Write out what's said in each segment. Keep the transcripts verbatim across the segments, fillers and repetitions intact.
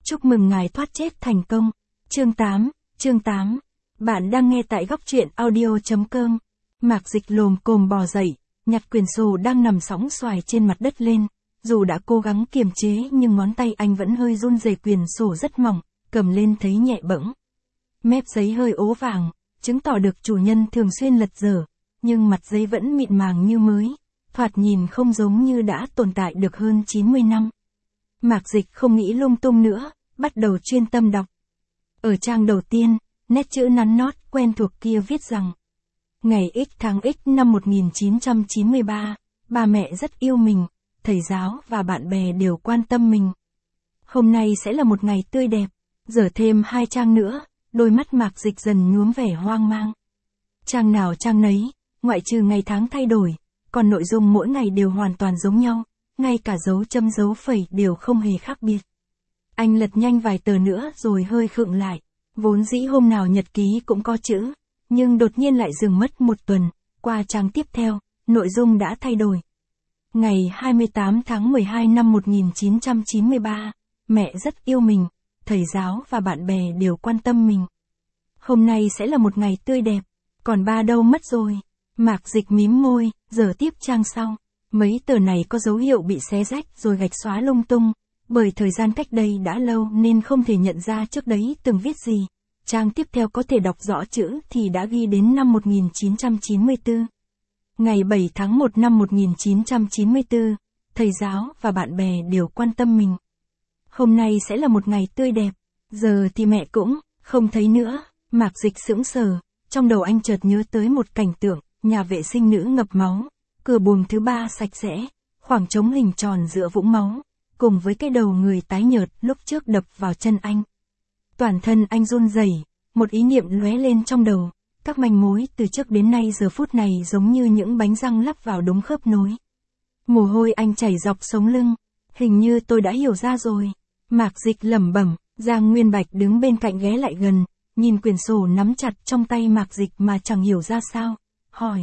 Chúc mừng ngài thoát chết thành công. Chương tám, chương tám. Bạn đang nghe tại góc truyện audio chấm com. Mạc Dịch lồm cồm bò dậy, nhặt quyển sổ đang nằm sóng xoài trên mặt đất lên. Dù đã cố gắng kiềm chế nhưng ngón tay anh vẫn hơi run rẩy, quyển sổ rất mỏng, cầm lên thấy nhẹ bẫng. Mép giấy hơi ố vàng, chứng tỏ được chủ nhân thường xuyên lật dở, nhưng mặt giấy vẫn mịn màng như mới, thoạt nhìn không giống như đã tồn tại được hơn chín mươi năm. Mạc Dịch không nghĩ lung tung nữa, bắt đầu chuyên tâm đọc. Ở trang đầu tiên, nét chữ nắn nót quen thuộc kia viết rằng: Ngày X tháng X năm một nghìn chín trăm chín mươi ba, ba mẹ rất yêu mình, thầy giáo và bạn bè đều quan tâm mình. Hôm nay sẽ là một ngày tươi đẹp. Dở thêm hai trang nữa, đôi mắt Mạc Dịch dần nhuốm vẻ hoang mang. Trang nào trang nấy, ngoại trừ ngày tháng thay đổi, còn nội dung mỗi ngày đều hoàn toàn giống nhau, ngay cả dấu chấm dấu phẩy đều không hề khác biệt. Anh lật nhanh vài tờ nữa rồi hơi khựng lại, vốn dĩ hôm nào nhật ký cũng có chữ, nhưng đột nhiên lại dừng mất một tuần, qua trang tiếp theo, nội dung đã thay đổi. Ngày hai mươi tám tháng mười hai năm một nghìn chín trăm chín mươi ba, mẹ rất yêu mình, thầy giáo và bạn bè đều quan tâm mình. Hôm nay sẽ là một ngày tươi đẹp, còn ba đâu mất rồi? Mạc Dịch mím môi, giờ tiếp trang sau. Mấy tờ này có dấu hiệu bị xé rách rồi gạch xóa lung tung, bởi thời gian cách đây đã lâu nên không thể nhận ra trước đấy từng viết gì. Trang tiếp theo có thể đọc rõ chữ thì đã ghi đến năm một nghìn chín trăm chín mươi tư. Ngày bảy tháng một năm một nghìn chín trăm chín mươi tư, thầy giáo và bạn bè đều quan tâm mình. Hôm nay sẽ là một ngày tươi đẹp, giờ thì mẹ cũng không thấy nữa. Mạc Dịch sững sờ, trong đầu anh chợt nhớ tới một cảnh tượng, nhà vệ sinh nữ ngập máu, cửa buồng thứ ba sạch sẽ, khoảng trống hình tròn giữa vũng máu, cùng với cái đầu người tái nhợt lúc trước đập vào chân anh. Toàn thân anh run rẩy, một ý niệm lóe lên trong đầu, các manh mối từ trước đến nay giờ phút này giống như những bánh răng lắp vào đống khớp nối. Mồ hôi anh chảy dọc sống lưng, hình như tôi đã hiểu ra rồi. Mạc Dịch lẩm bẩm. Giang Nguyên Bạch đứng bên cạnh ghé lại gần, nhìn quyển sổ nắm chặt trong tay Mạc Dịch mà chẳng hiểu ra sao, hỏi: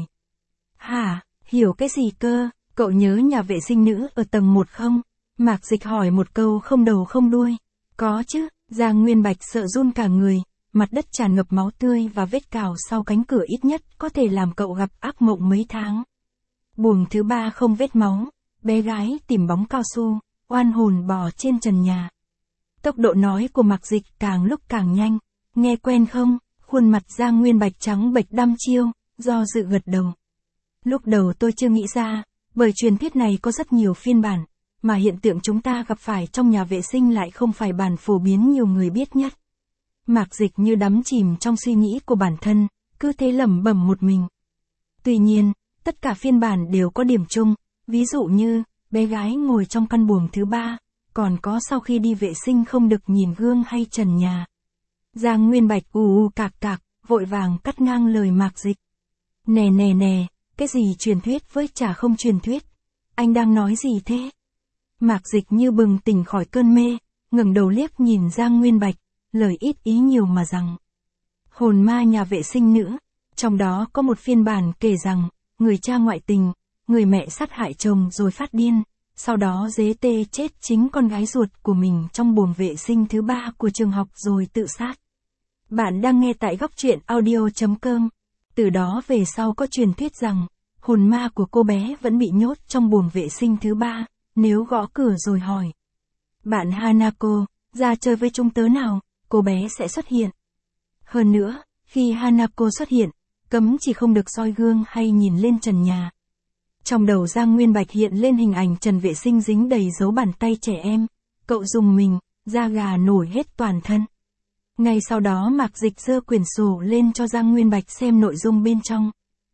Hả, hiểu cái gì cơ, cậu nhớ nhà vệ sinh nữ ở tầng một không? Mạc Dịch hỏi một câu không đầu không đuôi. Có chứ. Giang Nguyên Bạch sợ run cả người, mặt đất tràn ngập máu tươi và vết cào sau cánh cửa ít nhất có thể làm cậu gặp ác mộng mấy tháng. Buồng thứ ba không vết máu, bé gái tìm bóng cao su, oan hồn bò trên trần nhà. Tốc độ nói của Mạc Dịch càng lúc càng nhanh, nghe quen không? Khuôn mặt Giang Nguyên Bạch trắng bệch đăm chiêu, do dự gật đầu. Lúc đầu tôi chưa nghĩ ra, bởi truyền thuyết này có rất nhiều phiên bản, mà hiện tượng chúng ta gặp phải trong nhà vệ sinh lại không phải bản phổ biến nhiều người biết nhất. Mạc Dịch như đắm chìm trong suy nghĩ của bản thân, cứ thế lẩm bẩm một mình. Tuy nhiên, tất cả phiên bản đều có điểm chung, ví dụ như, bé gái ngồi trong căn buồng thứ ba, còn có sau khi đi vệ sinh không được nhìn gương hay trần nhà. Giang Nguyên Bạch ù ù cạc cạc, vội vàng cắt ngang lời Mạc Dịch. Nè nè nè, cái gì truyền thuyết với chả không truyền thuyết? Anh đang nói gì thế? Mạc Dịch như bừng tỉnh khỏi cơn mê, ngẩng đầu liếc nhìn Giang Nguyên Bạch, lời ít ý nhiều mà rằng: Hồn ma nhà vệ sinh nữ, trong đó có một phiên bản kể rằng, người cha ngoại tình, người mẹ sát hại chồng rồi phát điên, sau đó dế tê chết chính con gái ruột của mình trong buồng vệ sinh thứ ba của trường học rồi tự sát. Bạn đang nghe tại góc truyện audio chấm com. Từ đó về sau có truyền thuyết rằng, hồn ma của cô bé vẫn bị nhốt trong buồng vệ sinh thứ ba, nếu gõ cửa rồi hỏi: Bạn Hanako, ra chơi với chúng tớ nào, cô bé sẽ xuất hiện. Hơn nữa, khi Hanako xuất hiện, cấm chỉ không được soi gương hay nhìn lên trần nhà. Trong đầu Giang Nguyên Bạch hiện lên hình ảnh trần vệ sinh dính đầy dấu bàn tay trẻ em, cậu dùng mình, da gà nổi hết toàn thân. Ngay sau đó Mạc Dịch giơ quyển sổ lên cho Giang Nguyên Bạch xem nội dung bên trong.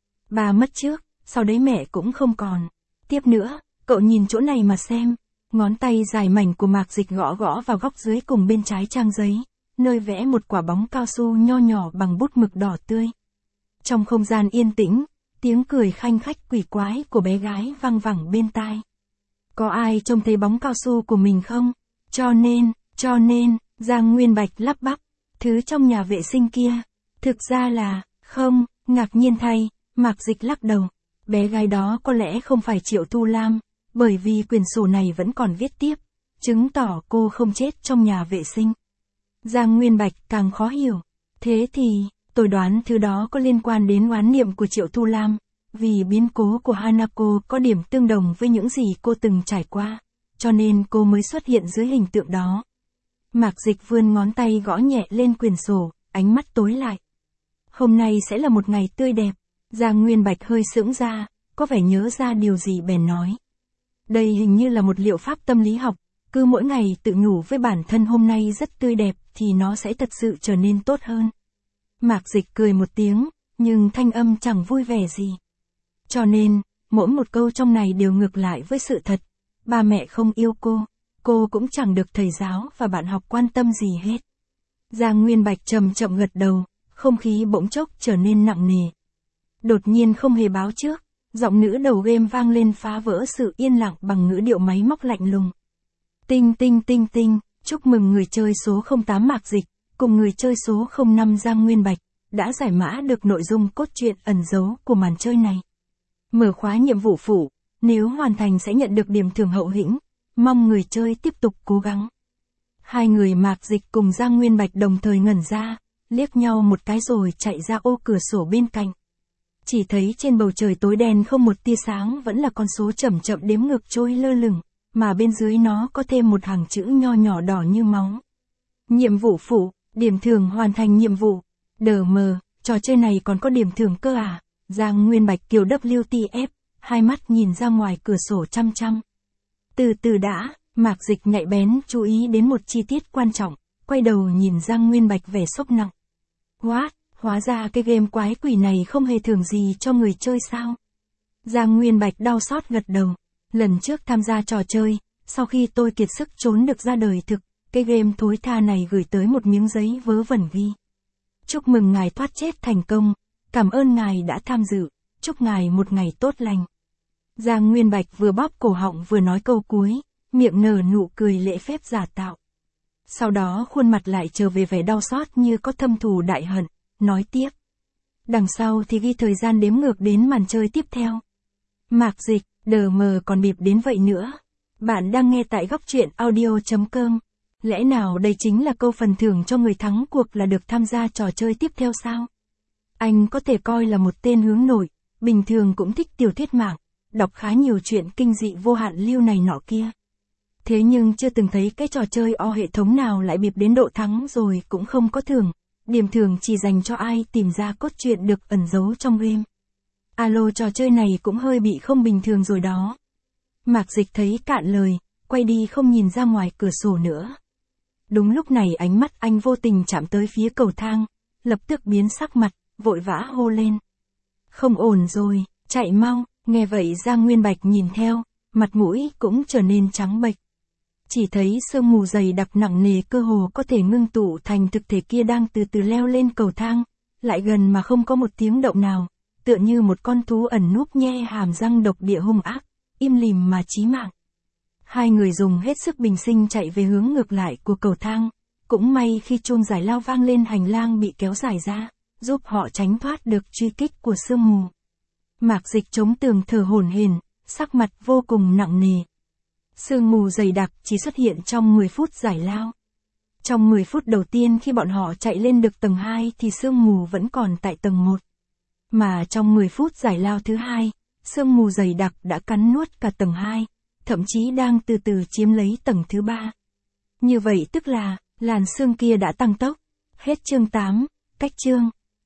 Bà mất trước, sau đấy mẹ cũng không còn. Tiếp nữa, cậu nhìn chỗ này mà xem. Ngón tay dài mảnh của Mạc Dịch gõ gõ vào góc dưới cùng bên trái trang giấy, nơi vẽ một quả bóng cao su nho nhỏ bằng bút mực đỏ tươi. Trong không gian yên tĩnh, tiếng cười khanh khách quỷ quái của bé gái vang vẳng bên tai. Có ai trông thấy bóng cao su của mình không? Cho nên, cho nên, Giang Nguyên Bạch lắp bắp, thứ trong nhà vệ sinh kia. Thực ra là, không, ngạc nhiên thay, Mạc Dịch lắc đầu. Bé gái đó có lẽ không phải Triệu Tu Lam, bởi vì quyển sổ này vẫn còn viết tiếp. chứng tỏ cô không chết trong nhà vệ sinh. Giang Nguyên Bạch càng khó hiểu. Thế thì, tôi đoán thứ đó có liên quan đến oán niệm của Triệu Thu Lam, vì biến cố của Hanako có điểm tương đồng với những gì cô từng trải qua, cho nên cô mới xuất hiện dưới hình tượng đó. Mạc Dịch vươn ngón tay gõ nhẹ lên quyển sổ, ánh mắt tối lại. Hôm nay sẽ là một ngày tươi đẹp. Giang Nguyên Bạch hơi sững ra, có vẻ nhớ ra điều gì bèn nói. Đây hình như là một liệu pháp tâm lý học, cứ mỗi ngày tự nhủ với bản thân hôm nay rất tươi đẹp thì nó sẽ thật sự trở nên tốt hơn. Mạc Dịch cười một tiếng, nhưng thanh âm chẳng vui vẻ gì. Cho nên, mỗi một câu trong này đều ngược lại với sự thật. Ba mẹ không yêu cô, cô cũng chẳng được thầy giáo và bạn học quan tâm gì hết. Giang Nguyên Bạch chậm chậm gật đầu, không khí bỗng chốc trở nên nặng nề. Đột nhiên không hề báo trước, giọng nữ đầu game vang lên phá vỡ sự yên lặng bằng ngữ điệu máy móc lạnh lùng. Tinh tinh tinh tinh, chúc mừng người chơi số không tám Mạc Dịch, cùng người chơi số không năm Giang Nguyên Bạch, đã giải mã được nội dung cốt truyện ẩn giấu của màn chơi này. Mở khóa nhiệm vụ phụ, nếu hoàn thành sẽ nhận được điểm thưởng hậu hĩnh, mong người chơi tiếp tục cố gắng. Hai người Mạc Dịch cùng Giang Nguyên Bạch đồng thời ngẩn ra, liếc nhau một cái rồi chạy ra ô cửa sổ bên cạnh. Chỉ thấy trên bầu trời tối đen không một tia sáng vẫn là con số chậm chậm đếm ngược trôi lơ lửng, mà bên dưới nó có thêm một hàng chữ nho nhỏ đỏ như máu. Nhiệm vụ phụ, điểm thưởng hoàn thành nhiệm vụ. Đờ mờ, trò chơi này còn có điểm thưởng cơ à? Giang Nguyên Bạch kiều W T F, hai mắt nhìn ra ngoài cửa sổ chăm chăm. Từ từ đã, Mạc Dịch nhạy bén chú ý đến một chi tiết quan trọng, quay đầu nhìn Giang Nguyên Bạch vẻ sốc nặng. What? Hóa ra cái game quái quỷ này không hề thưởng gì cho người chơi sao? Giang Nguyên Bạch đau xót gật đầu. Lần trước tham gia trò chơi, sau khi tôi kiệt sức trốn được ra đời thực, cái game thối tha này gửi tới một miếng giấy vớ vẩn ghi. Chúc mừng ngài thoát chết thành công, cảm ơn ngài đã tham dự, chúc ngài một ngày tốt lành. Giang Nguyên Bạch vừa bóp cổ họng vừa nói câu cuối, miệng nở nụ cười lễ phép giả tạo. Sau đó khuôn mặt lại trở về vẻ đau xót như có thâm thù đại hận, nói tiếp. Đằng sau thì ghi thời gian đếm ngược đến màn chơi tiếp theo. Mạc Dịch, đờ mờ còn bịp đến vậy nữa. Bạn đang nghe tại góc truyện audio chấm com. Lẽ nào đây chính là câu phần thưởng cho người thắng cuộc là được tham gia trò chơi tiếp theo sao? Anh có thể coi là một tên hướng nội, bình thường cũng thích tiểu thuyết mạng, đọc khá nhiều chuyện kinh dị vô hạn lưu này nọ kia. Thế nhưng chưa từng thấy cái trò chơi o hệ thống nào lại bịp đến độ thắng rồi cũng không có thưởng. Điểm thưởng chỉ dành cho ai tìm ra cốt truyện được ẩn giấu trong game. Alo, trò chơi này cũng hơi bị không bình thường rồi đó. Mạc Dịch thấy cạn lời, quay đi không nhìn ra ngoài cửa sổ nữa. Đúng lúc này ánh mắt anh vô tình chạm tới phía cầu thang, lập tức biến sắc mặt, vội vã hô lên. Không ổn rồi, chạy mau. Nghe vậy Giang Nguyên Bạch nhìn theo, mặt mũi cũng trở nên trắng bệch. Chỉ thấy sương mù dày đặc nặng nề cơ hồ có thể ngưng tụ thành thực thể kia đang từ từ leo lên cầu thang, lại gần mà không có một tiếng động nào, tựa như một con thú ẩn núp nhe hàm răng độc địa hung ác, im lìm mà chí mạng. Hai người dùng hết sức bình sinh chạy về hướng ngược lại của cầu thang, cũng may khi chuông giải lao vang lên hành lang bị kéo dài ra, giúp họ tránh thoát được truy kích của sương mù. Mạc Dịch chống tường thở hổn hển, sắc mặt vô cùng nặng nề. Sương mù dày đặc chỉ xuất hiện trong mười phút giải lao. Trong mười phút đầu tiên khi bọn họ chạy lên được tầng hai thì sương mù vẫn còn tại tầng một. Mà trong mười phút giải lao thứ hai, sương mù dày đặc đã cắn nuốt cả tầng hai, thậm chí đang từ từ chiếm lấy tầng thứ ba. Như vậy tức là, làn sương kia đã tăng tốc. Hết chương tám, cách chương.